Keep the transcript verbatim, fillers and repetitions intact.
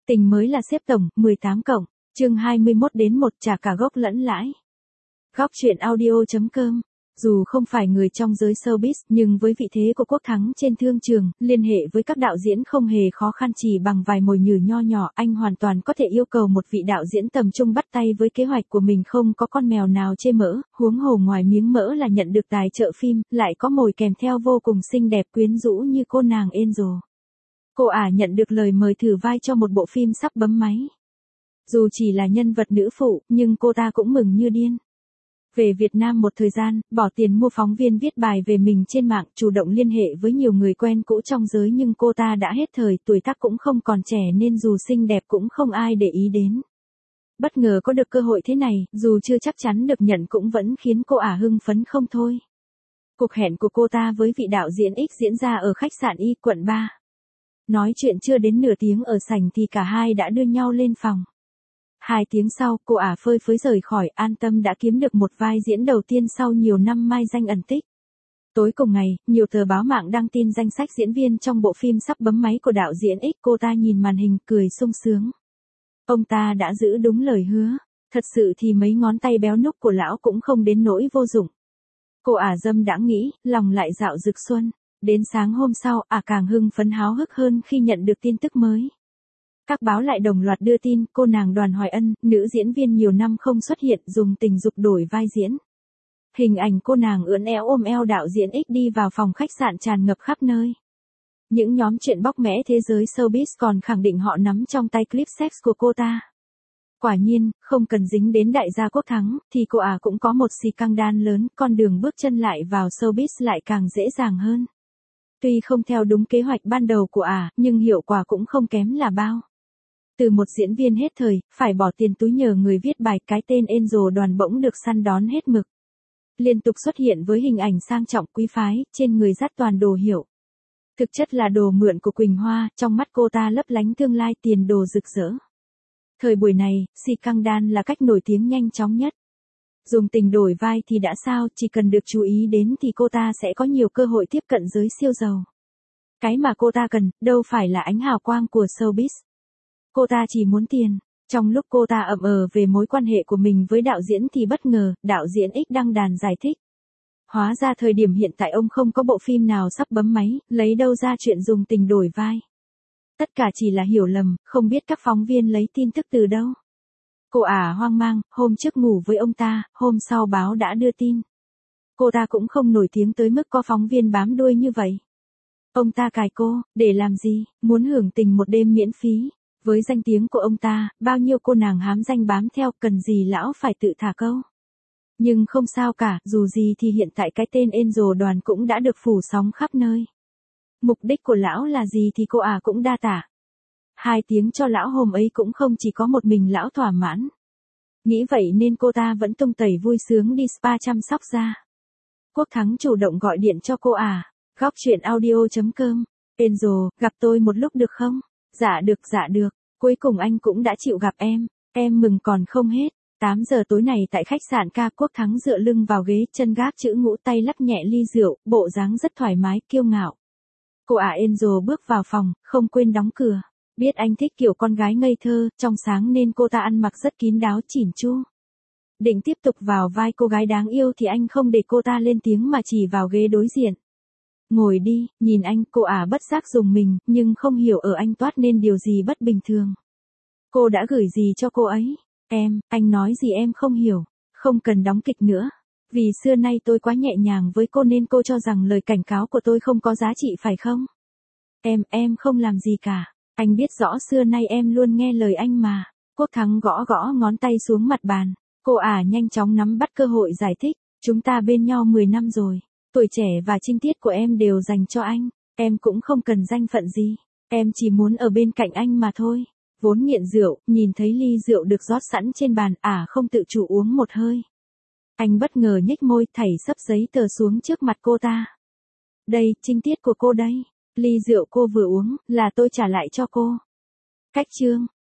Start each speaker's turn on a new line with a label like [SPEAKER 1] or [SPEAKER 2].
[SPEAKER 1] Tình mới là xếp tổng, mười tám cộng, chương hai mươi mốt đến một trả cả gốc lẫn lãi. Góc truyện audio.com. Dù không phải người trong giới showbiz, nhưng với vị thế của Quốc Thắng trên thương trường, liên hệ với các đạo diễn không hề khó khăn, chỉ bằng vài mồi nhử nho nhỏ, anh hoàn toàn có thể yêu cầu một vị đạo diễn tầm trung bắt tay với kế hoạch của mình, không có con mèo nào chê mỡ, huống hồ ngoài miếng mỡ là nhận được tài trợ phim, lại có mồi kèm theo vô cùng xinh đẹp quyến rũ như cô nàng Angel. Cô ả nhận được lời mời thử vai cho một bộ phim sắp bấm máy. Dù chỉ là nhân vật nữ phụ, nhưng cô ta cũng mừng như điên. Về Việt Nam một thời gian, bỏ tiền mua phóng viên viết bài về mình trên mạng, chủ động liên hệ với nhiều người quen cũ trong giới, nhưng cô ta đã hết thời, tuổi tác cũng không còn trẻ nên dù xinh đẹp cũng không ai để ý đến. Bất ngờ có được cơ hội thế này, dù chưa chắc chắn được nhận cũng vẫn khiến cô ả hưng phấn không thôi. Cuộc hẹn của cô ta với vị đạo diễn X diễn ra ở khách sạn Y, quận ba. Nói chuyện chưa đến nửa tiếng ở sảnh thì cả hai đã đưa nhau lên phòng. Hai tiếng sau, cô ả phơi phới rời khỏi, an tâm đã kiếm được một vai diễn đầu tiên sau nhiều năm mai danh ẩn tích. Tối cùng ngày, nhiều tờ báo mạng đăng tin danh sách diễn viên trong bộ phim sắp bấm máy của đạo diễn X. Cô ta nhìn màn hình cười sung sướng. Ông ta đã giữ đúng lời hứa. Thật sự thì mấy ngón tay béo núc của lão cũng không đến nỗi vô dụng. Cô ả dâm đãng nghĩ, lòng lại dạo rực xuân. Đến sáng hôm sau, ả càng hưng phấn háo hức hơn khi nhận được tin tức mới. Các báo lại đồng loạt đưa tin, cô nàng Đoàn Hoài Ân, nữ diễn viên nhiều năm không xuất hiện, dùng tình dục đổi vai diễn. Hình ảnh cô nàng ưỡn eo ôm eo đạo diễn X đi vào phòng khách sạn tràn ngập khắp nơi. Những nhóm chuyện bóc mẽ thế giới showbiz còn khẳng định họ nắm trong tay clip sex của cô ta. Quả nhiên, không cần dính đến đại gia Quốc Thắng, thì cô ả cũng có một xì căng đan lớn, con đường bước chân lại vào showbiz lại càng dễ dàng hơn. Tuy không theo đúng kế hoạch ban đầu của ả, nhưng hiệu quả cũng không kém là bao. Từ một diễn viên hết thời, phải bỏ tiền túi nhờ người viết bài, cái tên Angel Đoàn bỗng được săn đón hết mực. Liên tục xuất hiện với hình ảnh sang trọng quý phái, trên người dắt toàn đồ hiệu. Thực chất là đồ mượn của Quỳnh Hoa, trong mắt cô ta lấp lánh tương lai tiền đồ rực rỡ. Thời buổi này, xì căng đan là cách nổi tiếng nhanh chóng nhất. Dùng tình đổi vai thì đã sao, chỉ cần được chú ý đến thì cô ta sẽ có nhiều cơ hội tiếp cận giới siêu giàu. Cái mà cô ta cần, đâu phải là ánh hào quang của showbiz. Cô ta chỉ muốn tiền. Trong lúc cô ta ậm ờ về mối quan hệ của mình với đạo diễn thì bất ngờ, đạo diễn X đăng đàn giải thích. Hóa ra thời điểm hiện tại ông không có bộ phim nào sắp bấm máy, lấy đâu ra chuyện dùng tình đổi vai. Tất cả chỉ là hiểu lầm, không biết các phóng viên lấy tin tức từ đâu. Cô ả hoang mang, hôm trước ngủ với ông ta, hôm sau báo đã đưa tin. Cô ta cũng không nổi tiếng tới mức có phóng viên bám đuôi như vậy. Ông ta cài cô, để làm gì, muốn hưởng tình một đêm miễn phí. Với danh tiếng của ông ta, bao nhiêu cô nàng hám danh bám theo, cần gì lão phải tự thả câu. Nhưng không sao cả, dù gì thì hiện tại cái tên Angel Đoàn cũng đã được phủ sóng khắp nơi. Mục đích của lão là gì thì cô ả cũng đa tả. Hai tiếng cho lão hôm ấy cũng không chỉ có một mình lão thỏa mãn. Nghĩ vậy nên cô ta vẫn tung tẩy vui sướng đi spa chăm sóc da. Quốc Thắng chủ động gọi điện cho cô ả. Góc truyện audio.com. Angel, gặp tôi một lúc được không? Dạ được, dạ được. Cuối cùng anh cũng đã chịu gặp em. Em mừng còn không hết. tám giờ tối này tại khách sạn K, Quốc Thắng dựa lưng vào ghế, chân gác chữ ngũ, tay lắc nhẹ ly rượu, bộ dáng rất thoải mái, kiêu ngạo. Cô ả Angel bước vào phòng, không quên đóng cửa. Biết anh thích kiểu con gái ngây thơ, trong sáng nên cô ta ăn mặc rất kín đáo chỉn chu. Định tiếp tục vào vai cô gái đáng yêu thì anh không để cô ta lên tiếng mà chỉ vào ghế đối diện. Ngồi đi, nhìn anh, cô ả bất giác dùng mình, nhưng không hiểu ở anh toát nên điều gì bất bình thường. Cô đã gửi gì cho cô ấy? Em, anh nói gì em không hiểu, không cần đóng kịch nữa. Vì xưa nay tôi quá nhẹ nhàng với cô nên cô cho rằng lời cảnh cáo của tôi không có giá trị phải không? Em, em không làm gì cả. Anh biết rõ xưa nay em luôn nghe lời anh mà. Quốc Thắng gõ gõ ngón tay xuống mặt bàn. Cô ả nhanh chóng nắm bắt cơ hội giải thích. Chúng ta bên nhau mười năm rồi. Tuổi trẻ và trinh tiết của em đều dành cho anh. Em cũng không cần danh phận gì. Em chỉ muốn ở bên cạnh anh mà thôi. Vốn nghiện rượu, nhìn thấy ly rượu được rót sẵn trên bàn, ả không tự chủ uống một hơi. Anh bất ngờ nhếch môi, thảy sấp giấy tờ xuống trước mặt cô ta. Đây, trinh tiết của cô đây. Ly rượu cô vừa uống, là tôi trả lại cho cô. Cách chương.